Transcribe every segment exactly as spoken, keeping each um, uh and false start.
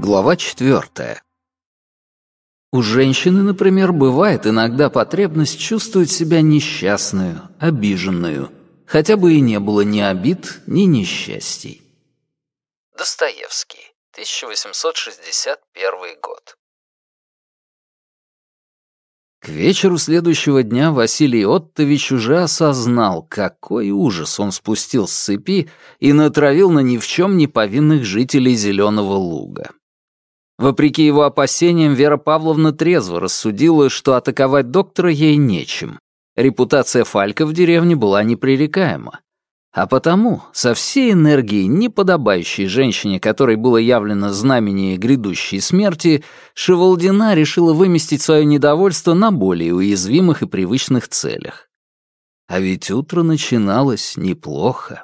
Глава четвертая. У женщины, например, бывает иногда потребность чувствовать себя несчастную, обиженную, хотя бы и не было ни обид, ни несчастий. Достоевский, тысяча восемьсот шестьдесят первый год. К вечеру следующего дня Василий Оттович уже осознал, какой ужас он спустил с цепи и натравил на ни в чем не повинных жителей Зеленого Луга. Вопреки его опасениям, Вера Павловна трезво рассудила, что атаковать доктора ей нечем. Репутация Фалька в деревне была непререкаема. А потому, со всей энергией, неподобающей женщине, которой было явлено знамение грядущей смерти, Шевалдина решила выместить свое недовольство на более уязвимых и привычных целях. А ведь утро начиналось неплохо.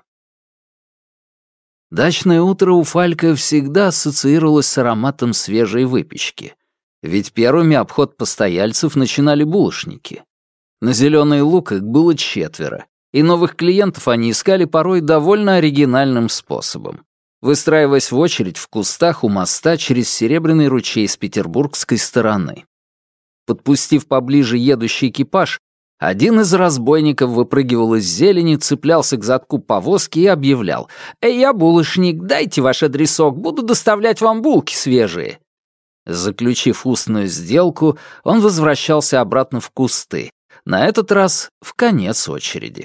Дачное утро у Фалька всегда ассоциировалось с ароматом свежей выпечки. Ведь первыми обход постояльцев начинали булочники. На Зеленый Луг их было четверо, и новых клиентов они искали порой довольно оригинальным способом, выстраиваясь в очередь в кустах у моста через Серебряный ручей с петербургской стороны. Подпустив поближе едущий экипаж, один из разбойников выпрыгивал из зелени, цеплялся к задку повозки и объявлял: «Эй, я булочник, дайте ваш адресок, буду доставлять вам булки свежие». Заключив устную сделку, он возвращался обратно в кусты, на этот раз в конец очереди.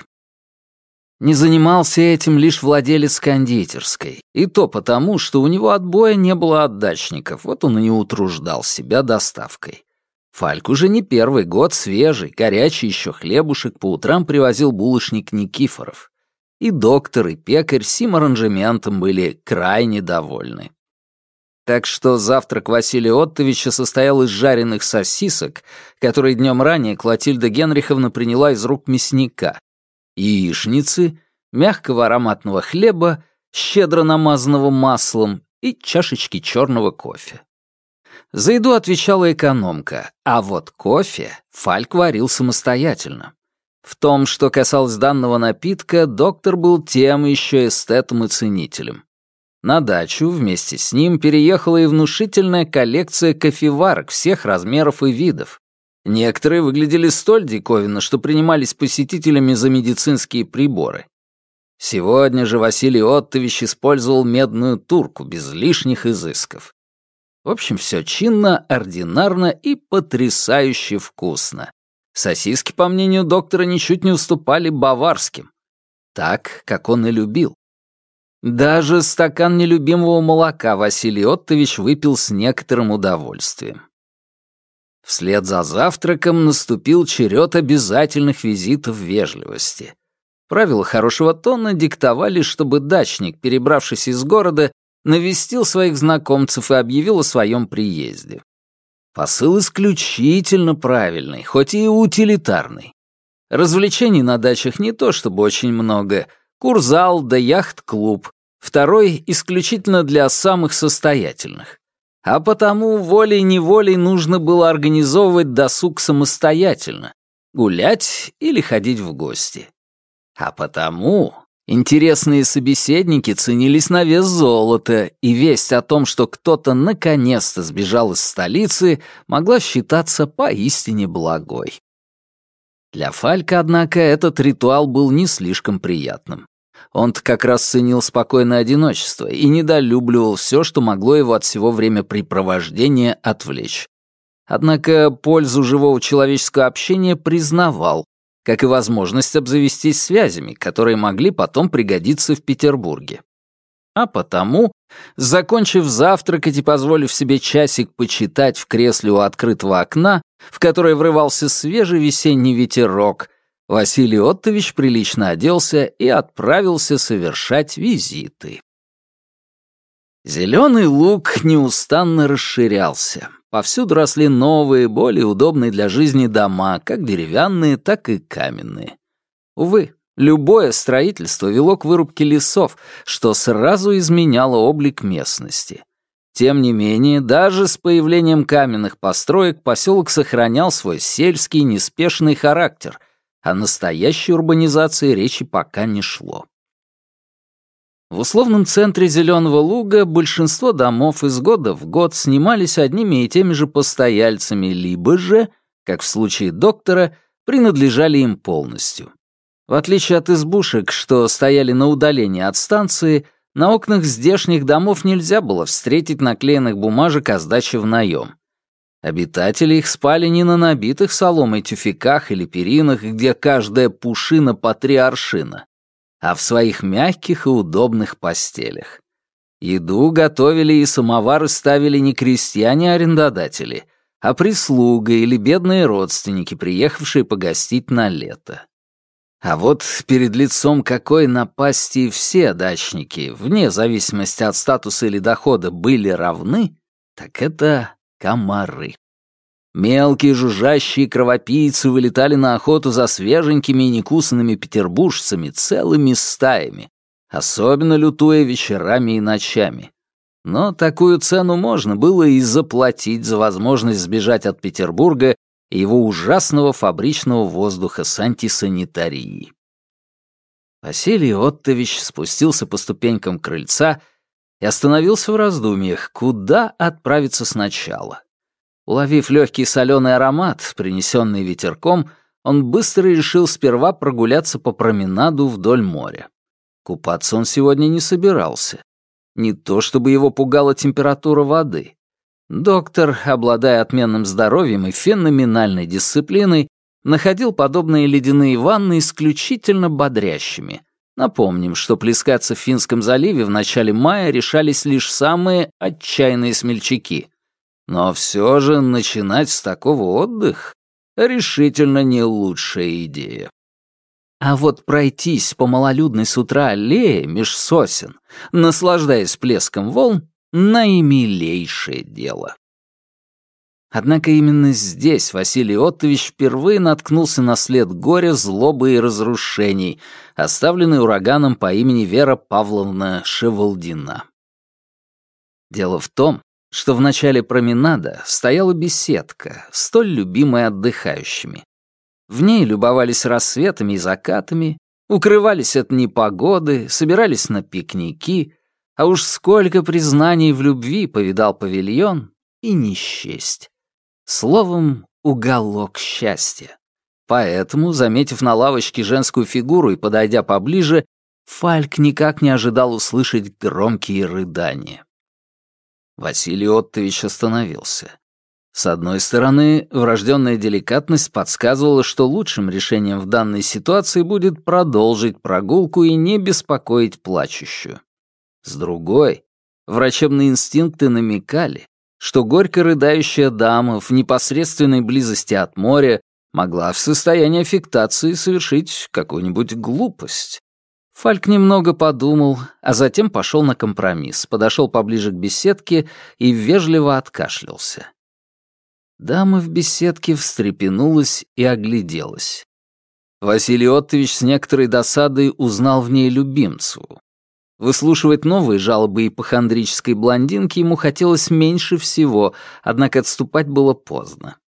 Не занимался этим лишь владелец кондитерской, и то потому, что у него отбоя не было от дачников, вот он и не утруждал себя доставкой. Фальк уже не первый год свежий, горячий еще хлебушек по утрам привозил булочник Никифоров. И доктор, и пекарь сим аранжементом были крайне довольны. Так что завтрак Василия Оттовича состоял из жареных сосисок, которые днем ранее Клотильда Генриховна приняла из рук мясника, яичницы, мягкого ароматного хлеба, щедро намазанного маслом и чашечки черного кофе. За еду отвечала экономка, а вот кофе Фальк варил самостоятельно. В том, что касалось данного напитка, доктор был тем еще эстетом и ценителем. На дачу вместе с ним переехала и внушительная коллекция кофеварок всех размеров и видов. Некоторые выглядели столь диковинно, что принимались посетителями за медицинские приборы. Сегодня же Василий Оттович использовал медную турку без лишних изысков. В общем, все чинно, ординарно и потрясающе вкусно. Сосиски, по мнению доктора, ничуть не уступали баварским. Так, как он и любил. Даже стакан нелюбимого молока Василий Оттович выпил с некоторым удовольствием. Вслед за завтраком наступил черед обязательных визитов вежливости. Правила хорошего тона диктовали, чтобы дачник, перебравшись из города, навестил своих знакомцев и объявил о своем приезде. Посыл исключительно правильный, хоть и утилитарный. Развлечений на дачах не то чтобы очень много. Курзал да яхт-клуб. Второй исключительно для самых состоятельных. А потому волей-неволей нужно было организовывать досуг самостоятельно, гулять или ходить в гости. А потому интересные собеседники ценились на вес золота, и весть о том, что кто-то наконец-то сбежал из столицы, могла считаться поистине благой. Для Фалька, однако, этот ритуал был не слишком приятным. Он-то как раз ценил спокойное одиночество и недолюбливал все, что могло его от всего времяпрепровождения отвлечь. Однако пользу живого человеческого общения признавал, как и возможность обзавестись связями, которые могли потом пригодиться в Петербурге. А потому, закончив завтракать и позволив себе часик почитать в кресле у открытого окна, в которое врывался свежий весенний ветерок, Василий Оттович прилично оделся и отправился совершать визиты. Зеленый Луг неустанно расширялся. Повсюду росли новые, более удобные для жизни дома, как деревянные, так и каменные. Увы, любое строительство вело к вырубке лесов, что сразу изменяло облик местности. Тем не менее, даже с появлением каменных построек поселок сохранял свой сельский, неспешный характер, о настоящей урбанизации речи пока не шло. В условном центре Зеленого луга большинство домов из года в год снимались одними и теми же постояльцами, либо же, как в случае доктора, принадлежали им полностью. В отличие от избушек, что стояли на удалении от станции, на окнах здешних домов нельзя было встретить наклеенных бумажек о сдаче в наем. Обитатели их спали не на набитых соломой тюфяках или перинах, где каждая пушина по три аршина, а в своих мягких и удобных постелях. Еду готовили и самовары ставили не крестьяне-арендодатели, а прислуга или бедные родственники, приехавшие погостить на лето. А вот перед лицом какой напасти все дачники, вне зависимости от статуса или дохода, были равны, так это комары. Мелкие жужжащие кровопийцы вылетали на охоту за свеженькими и некусанными петербуржцами целыми стаями, особенно лютуя вечерами и ночами. Но такую цену можно было и заплатить за возможность сбежать от Петербурга и его ужасного фабричного воздуха с антисанитарией. Василий Оттович спустился по ступенькам крыльца и остановился в раздумьях, куда отправиться сначала. Уловив легкий соленый аромат, принесенный ветерком, он быстро решил сперва прогуляться по променаду вдоль моря. Купаться он сегодня не собирался. Не то чтобы его пугала температура воды. Доктор, обладая отменным здоровьем и феноменальной дисциплиной, находил подобные ледяные ванны исключительно бодрящими. Напомним, что плескаться в Финском заливе в начале мая решались лишь самые отчаянные смельчаки. Но все же начинать с такого отдыха решительно не лучшая идея. А вот пройтись по малолюдной с утра аллее меж сосен, наслаждаясь плеском волн, наимилейшее дело. Однако именно здесь Василий Оттович впервые наткнулся на след горя, злобы и разрушений, оставленный ураганом по имени Вера Павловна Шевалдина. Дело в том, что в начале променада стояла беседка, столь любимая отдыхающими. В ней любовались рассветами и закатами, укрывались от непогоды, собирались на пикники, а уж сколько признаний в любви повидал павильон и не счесть. Словом, уголок счастья. Поэтому, заметив на лавочке женскую фигуру и подойдя поближе, Фальк никак не ожидал услышать громкие рыдания. Василий Оттович остановился. С одной стороны, врожденная деликатность подсказывала, что лучшим решением в данной ситуации будет продолжить прогулку и не беспокоить плачущую. С другой, врачебные инстинкты намекали, что горько рыдающая дама в непосредственной близости от моря могла в состоянии аффектации совершить какую-нибудь глупость. Фальк немного подумал, а затем пошел на компромисс, подошел поближе к беседке и вежливо откашлялся. Дама в беседке встрепенулась и огляделась. Василий Оттович с некоторой досадой узнал в ней любимцу. Выслушивать новые жалобы ипохондрической блондинки ему хотелось меньше всего, однако отступать было поздно.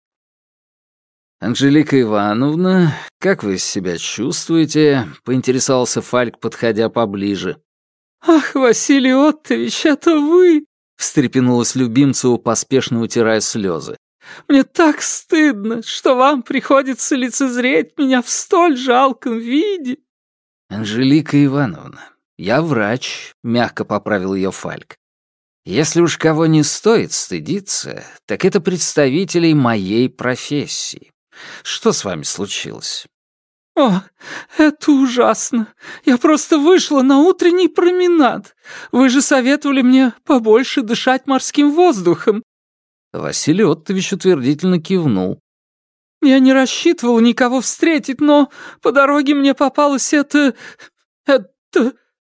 «Анжелика Ивановна, как вы себя чувствуете?» — поинтересовался Фальк, подходя поближе. «Ах, Василий Оттович, это вы!» — встрепенулась любимцева, поспешно утирая слезы. «Мне так стыдно, что вам приходится лицезреть меня в столь жалком виде». «Анжелика Ивановна, я врач», — мягко поправил ее Фальк. «Если уж кого не стоит стыдиться, так это представителей моей профессии. Что с вами случилось?» «О, это ужасно. Я просто вышла на утренний променад. Вы же советовали мне побольше дышать морским воздухом». Василий Оттович утвердительно кивнул. «Я не рассчитывал никого встретить, но по дороге мне попалась эта... эта...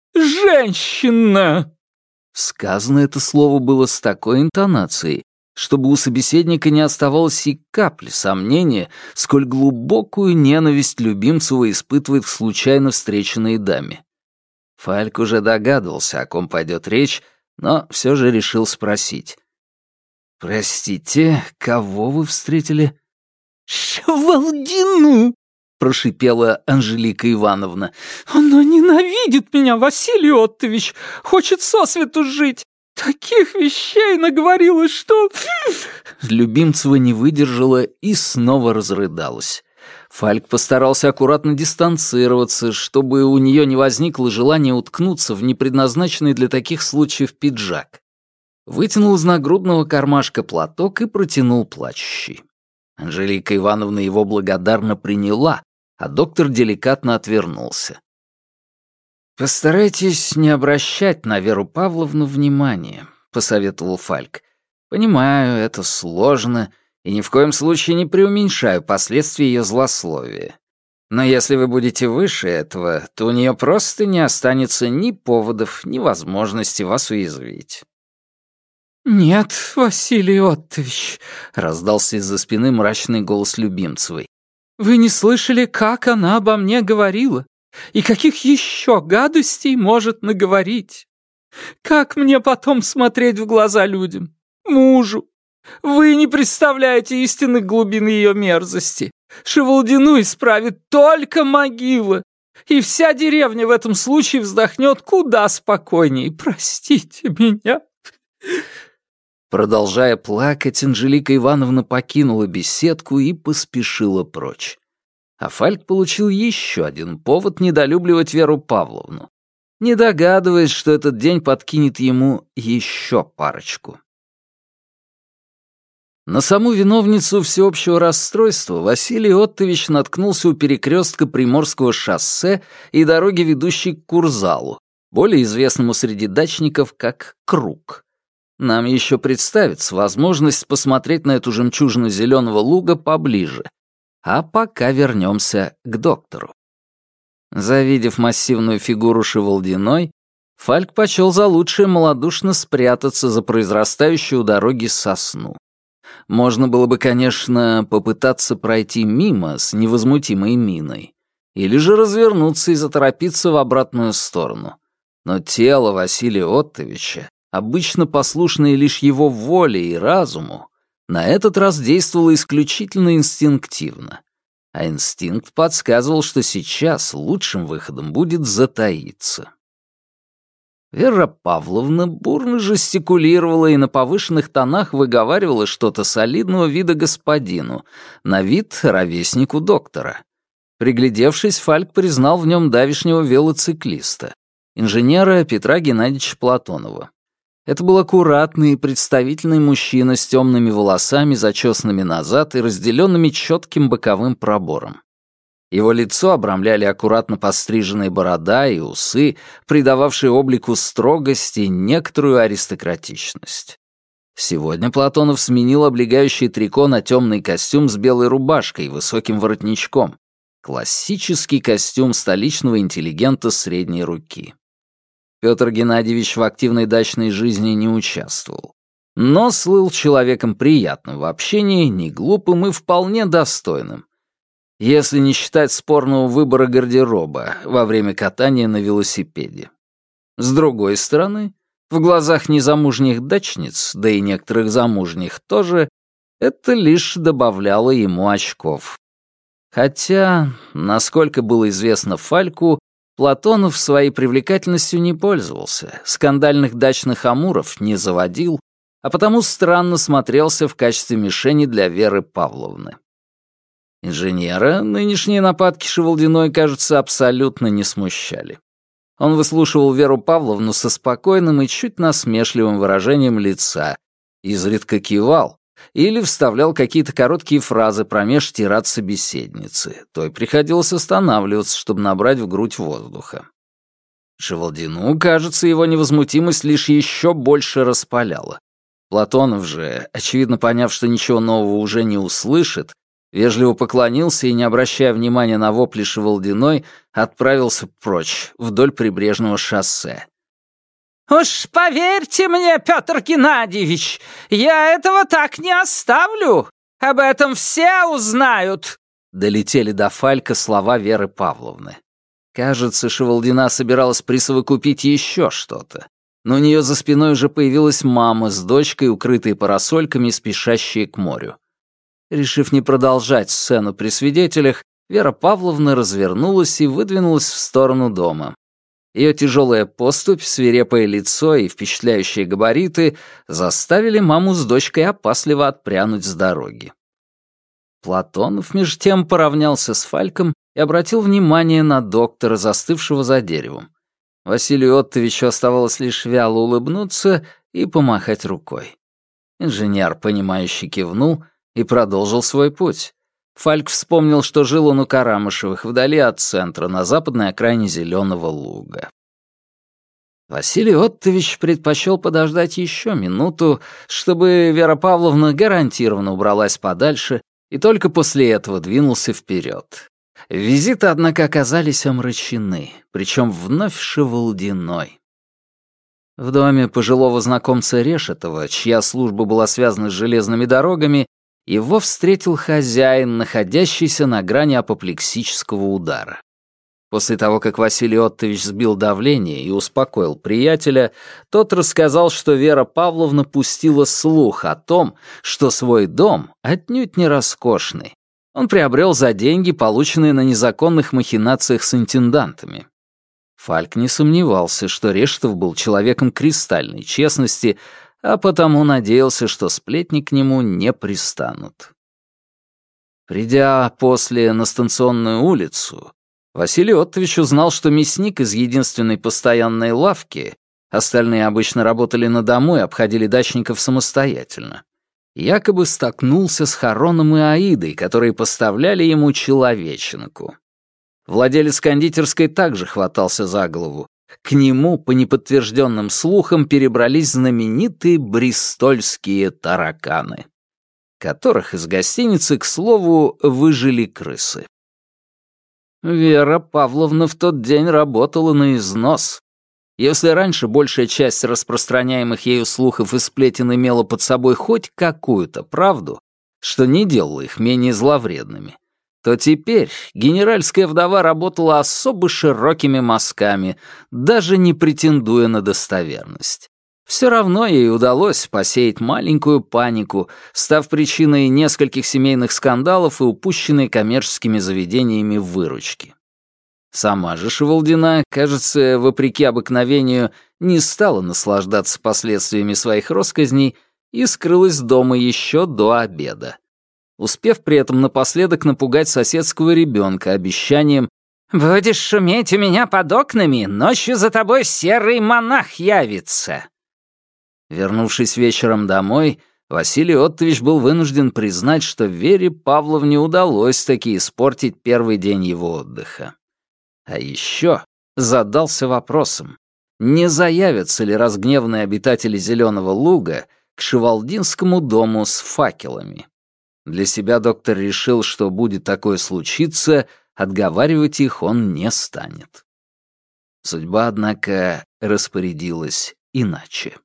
женщина!» Сказано это слово было с такой интонацией, чтобы у собеседника не оставалось и капли сомнения, сколь глубокую ненависть Любимцева испытывает к случайно встреченной даме. Фальк уже догадывался, о ком пойдет речь, но все же решил спросить. «Простите, кого вы встретили?» «Шевалдину!» — прошипела Анжелика Ивановна. «Она ненавидит меня, Василий Оттович, хочет сосвету жить. Таких вещей наговорила, что...» Любимцева не выдержала и снова разрыдалась. Фальк постарался аккуратно дистанцироваться, чтобы у нее не возникло желания уткнуться в непредназначенный для таких случаев пиджак. Вытянул из нагрудного кармашка платок и протянул плачущей. Анжелика Ивановна его благодарно приняла, а доктор деликатно отвернулся. «Постарайтесь не обращать на Веру Павловну внимания», — посоветовал Фальк. «Понимаю, это сложно, и ни в коем случае не преуменьшаю последствия ее злословия. Но если вы будете выше этого, то у нее просто не останется ни поводов, ни возможности вас уязвить». «Нет, Василий Оттович», — раздался из-за спины мрачный голос Любимцевой. «Вы не слышали, как она обо мне говорила? И каких еще гадостей может наговорить? Как мне потом смотреть в глаза людям? Мужу? Вы не представляете истинных глубин ее мерзости. Шевалдину исправит только могила, и вся деревня в этом случае вздохнет куда спокойнее. Простите меня». Продолжая плакать, Анжелика Ивановна покинула беседку и поспешила прочь. А Фальк получил еще один повод недолюбливать Веру Павловну, не догадываясь, что этот день подкинет ему еще парочку. На саму виновницу всеобщего расстройства Василий Оттович наткнулся у перекрестка Приморского шоссе и дороги, ведущей к Курзалу, более известному среди дачников как Круг. Нам еще представится возможность посмотреть на эту жемчужину зеленого луга поближе. А пока вернемся к доктору. Завидев массивную фигуру Шевалдиной, Фальк почел за лучшее малодушно спрятаться за произрастающую у дороги сосну. Можно было бы, конечно, попытаться пройти мимо с невозмутимой миной, или же развернуться и заторопиться в обратную сторону. Но тело Василия Оттовича, обычно послушное лишь его воле и разуму, на этот раз действовало исключительно инстинктивно. А инстинкт подсказывал, что сейчас лучшим выходом будет затаиться. Вера Павловна бурно жестикулировала и на повышенных тонах выговаривала что-то солидного вида господину, на вид ровеснику доктора. Приглядевшись, Фальк признал в нем давишнего велоциклиста, инженера Петра Геннадьевича Платонова. Это был аккуратный и представительный мужчина с темными волосами, зачесанными назад и разделенными четким боковым пробором. Его лицо обрамляли аккуратно подстриженные борода и усы, придававшие облику строгости и некоторую аристократичность. Сегодня Платонов сменил облегающий трико на темный костюм с белой рубашкой и высоким воротничком. Классический костюм столичного интеллигента средней руки. Петр Геннадьевич в активной дачной жизни не участвовал, но слыл человеком приятным в общении, не глупым и вполне достойным, если не считать спорного выбора гардероба во время катания на велосипеде. С другой стороны, в глазах незамужних дачниц, да и некоторых замужних тоже, это лишь добавляло ему очков. Хотя, насколько было известно Фальку, Платонов своей привлекательностью не пользовался, скандальных дачных амуров не заводил, а потому странно смотрелся в качестве мишени для Веры Павловны. Инженера нынешние нападки Шевалдиной, кажется, абсолютно не смущали. Он выслушивал Веру Павловну со спокойным и чуть насмешливым выражением лица, изредка кивал или вставлял какие-то короткие фразы промеж тирад собеседницы. Той приходилось останавливаться, чтобы набрать в грудь воздуха. Шевалдину, кажется, его невозмутимость лишь еще больше распаляла. Платонов же, очевидно поняв, что ничего нового уже не услышит, вежливо поклонился и, не обращая внимания на вопли Шевалдиной, отправился прочь, вдоль прибрежного шоссе. «Уж поверьте мне, Петр Геннадьевич, я этого так не оставлю. Об этом все узнают», — долетели до Фалька слова Веры Павловны. Кажется, Шевалдина собиралась присовокупить еще что-то, но у нее за спиной уже появилась мама с дочкой, укрытые парасольками, спешащие к морю. Решив не продолжать сцену при свидетелях, Вера Павловна развернулась и выдвинулась в сторону дома. Ее тяжелая поступь, свирепое лицо и впечатляющие габариты заставили маму с дочкой опасливо отпрянуть с дороги. Платонов, между тем, поравнялся с Фальком и обратил внимание на доктора, застывшего за деревом. Василию Оттовичу оставалось лишь вяло улыбнуться и помахать рукой. Инженер, понимающе кивнул и продолжил свой путь. Фальк вспомнил, что жил он у Карамышевых, вдали от центра, на западной окраине Зеленого луга. Василий Оттович предпочел подождать еще минуту, чтобы Вера Павловна гарантированно убралась подальше, и только после этого двинулся вперед. Визиты, однако, оказались омрачены, причем вновь шевалдиной. В доме пожилого знакомца Решетова, чья служба была связана с железными дорогами, его встретил хозяин, находящийся на грани апоплексического удара. После того, как Василий Оттович сбил давление и успокоил приятеля, тот рассказал, что Вера Павловна пустила слух о том, что свой дом отнюдь не роскошный. Он приобрел за деньги, полученные на незаконных махинациях с интендантами. Фальк не сомневался, что Решетов был человеком кристальной честности, а потому надеялся, что сплетни к нему не пристанут. Придя после на Станционную улицу, Василий Оттович узнал, что мясник из единственной постоянной лавки, остальные обычно работали на дому и обходили дачников самостоятельно, якобы столкнулся с Хароном и Аидой, которые поставляли ему человеченку. Владелец кондитерской также хватался за голову. К нему, по неподтвержденным слухам, перебрались знаменитые бристольские тараканы, которых из гостиницы, к слову, выжили крысы. Вера Павловна в тот день работала на износ. Если раньше большая часть распространяемых ею слухов и сплетен имела под собой хоть какую-то правду, что не делало их менее зловредными, то теперь генеральская вдова работала особо широкими мазками, даже не претендуя на достоверность. Все равно ей удалось посеять маленькую панику, став причиной нескольких семейных скандалов и упущенной коммерческими заведениями выручки. Сама же Шевалдина, кажется, вопреки обыкновению, не стала наслаждаться последствиями своих роскозней и скрылась дома еще до обеда, успев при этом напоследок напугать соседского ребенка обещанием «Будешь шуметь у меня под окнами, ночью за тобой серый монах явится». Вернувшись вечером домой, Василий Оттович был вынужден признать, что Вере Павловне удалось таки испортить первый день его отдыха. А еще задался вопросом, не заявятся ли разгневанные обитатели Зеленого луга к Шевалдинскому дому с факелами. Для себя доктор решил, что будет такое случиться, отговаривать их он не станет. Судьба, однако, распорядилась иначе.